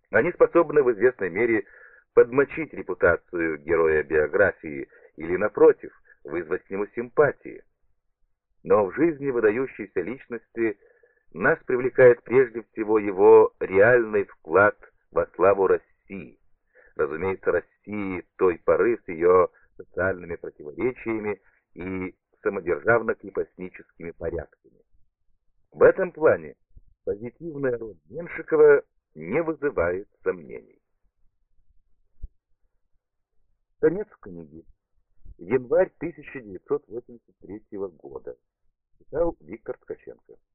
Они способны в известной мере подмочить репутацию героя биографии или, напротив, вызвать к нему симпатии. Но в жизни выдающейся личности нас привлекает прежде всего его реальный вклад во славу России. Разумеется, России той поры с ее социальными противоречиями и самодержавно-крепостническими порядками. В этом плане позитивная роль Меншикова не вызывает сомнений. Конец книги. Январь 1983 года. Читал Виктор Ткаченко.